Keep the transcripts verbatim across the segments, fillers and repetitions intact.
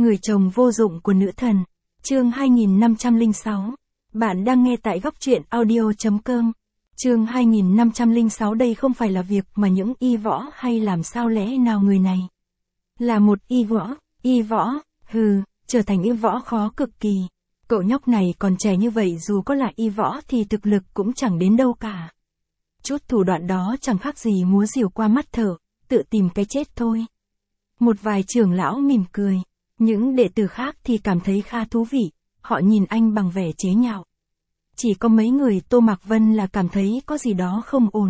Người chồng vô dụng của nữ thần. Chương hai nghìn năm trăm lẻ sáu. Bạn đang nghe tại góc truyện audio chấm com. Chương hai nghìn năm trăm lẻ sáu. Đây không phải là việc mà những y võ hay làm sao lẽ nào người này là một y võ, y võ, hừ, trở thành y võ khó cực kỳ. Cậu nhóc này còn trẻ như vậy, dù có là y võ thì thực lực cũng chẳng đến đâu cả. Chút thủ đoạn đó chẳng khác gì múa rìu qua mắt thở, tự tìm cái chết thôi. Một vài trưởng lão mỉm cười, những đệ tử khác thì cảm thấy khá thú vị, họ nhìn anh bằng vẻ chế nhạo. Chỉ có mấy người Tô Mạc Vân là cảm thấy có gì đó không ổn.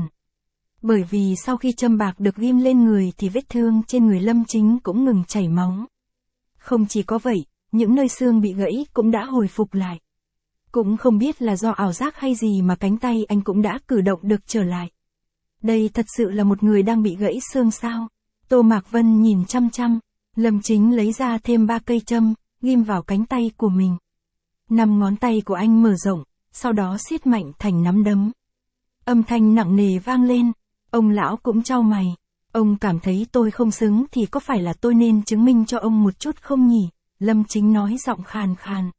Bởi vì sau khi châm bạc được ghim lên người thì vết thương trên người Lâm Chính cũng ngừng chảy máu. Không chỉ có vậy, những nơi xương bị gãy cũng đã hồi phục lại. Cũng không biết là do ảo giác hay gì mà cánh tay anh cũng đã cử động được trở lại. Đây thật sự là một người đang bị gãy xương sao? Tô Mạc Vân nhìn chăm chăm, Lâm Chính lấy ra thêm ba cây châm, ghim vào cánh tay của mình. Năm ngón tay của anh mở rộng, sau đó siết mạnh thành nắm đấm. Âm thanh nặng nề vang lên, ông lão cũng chau mày. Ông cảm thấy tôi không xứng thì có phải là tôi nên chứng minh cho ông một chút không nhỉ? Lâm Chính nói giọng khàn khàn.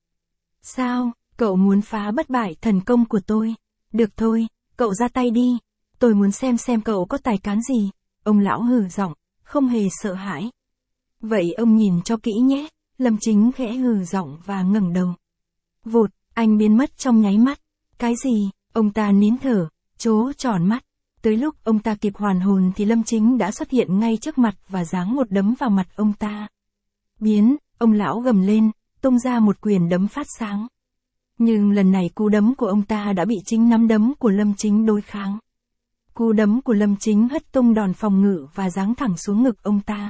Sao, cậu muốn phá bất bại thần công của tôi? Được thôi, cậu ra tay đi. Tôi muốn xem xem cậu có tài cán gì. Ông lão hừ giọng, không hề sợ hãi. Vậy ông nhìn cho kỹ nhé. Lâm Chính khẽ hừ giọng và ngẩng đầu. Vụt, anh biến mất trong nháy mắt. Cái gì? Ông ta nín thở, trố tròn mắt. Tới lúc ông ta kịp hoàn hồn thì Lâm Chính đã xuất hiện ngay trước mặt và giáng một đấm vào mặt ông ta. Biến, ông lão gầm lên, tung ra một quyền đấm phát sáng. Nhưng lần này cú đấm của ông ta đã bị chính nắm đấm của Lâm Chính đối kháng. Cú đấm của Lâm Chính hất tung đòn phòng ngự và giáng thẳng xuống ngực ông ta.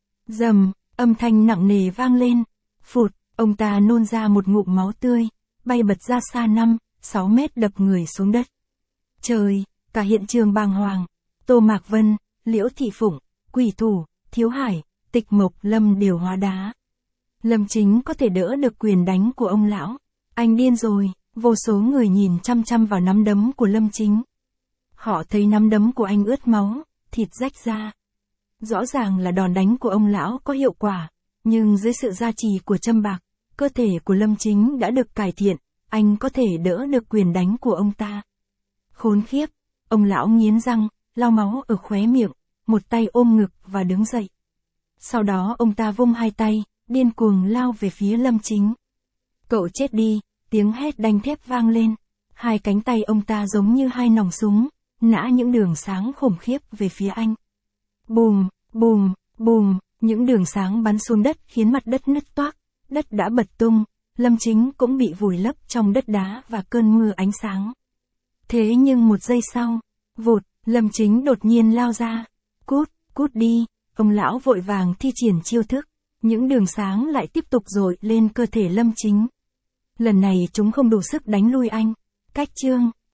Rầm, âm thanh nặng nề vang lên. Phụt, ông ta nôn ra một ngụm máu tươi, bay bật ra xa năm, sáu mét đập người xuống đất. Trời, cả hiện trường bàng hoàng. Tô Mạc Vân, Liễu Thị Phụng, Quỷ Thủ, Thiếu Hải, Tịch Mộc Lâm đều hóa đá. Lâm Chính có thể đỡ được quyền đánh của ông lão. Anh điên rồi, vô số người nhìn chăm chăm vào nắm đấm của Lâm Chính. Họ thấy nắm đấm của anh ướt máu, thịt rách ra. Rõ ràng là đòn đánh của ông lão có hiệu quả, nhưng dưới sự gia trì của châm bạc, cơ thể của Lâm Chính đã được cải thiện, anh có thể đỡ được quyền đánh của ông ta. Khốn khiếp, ông lão nghiến răng, lau máu ở khóe miệng, một tay ôm ngực và đứng dậy. Sau đó ông ta vung hai tay, điên cuồng lao về phía Lâm Chính. Cậu chết đi, tiếng hét đanh thép vang lên. Hai cánh tay ông ta giống như hai nòng súng, nã những đường sáng khủng khiếp về phía anh. Bùm, bùm, bùm, những đường sáng bắn xuống đất khiến mặt đất nứt toác, đất đã bật tung, Lâm Chính cũng bị vùi lấp trong đất đá và cơn mưa ánh sáng. Thế nhưng một giây sau, vụt, Lâm Chính đột nhiên lao ra. Cút, cút đi, ông lão vội vàng thi triển chiêu thức, những đường sáng lại tiếp tục dội lên cơ thể Lâm Chính. Lần này chúng không đủ sức đánh lui anh. Cách chương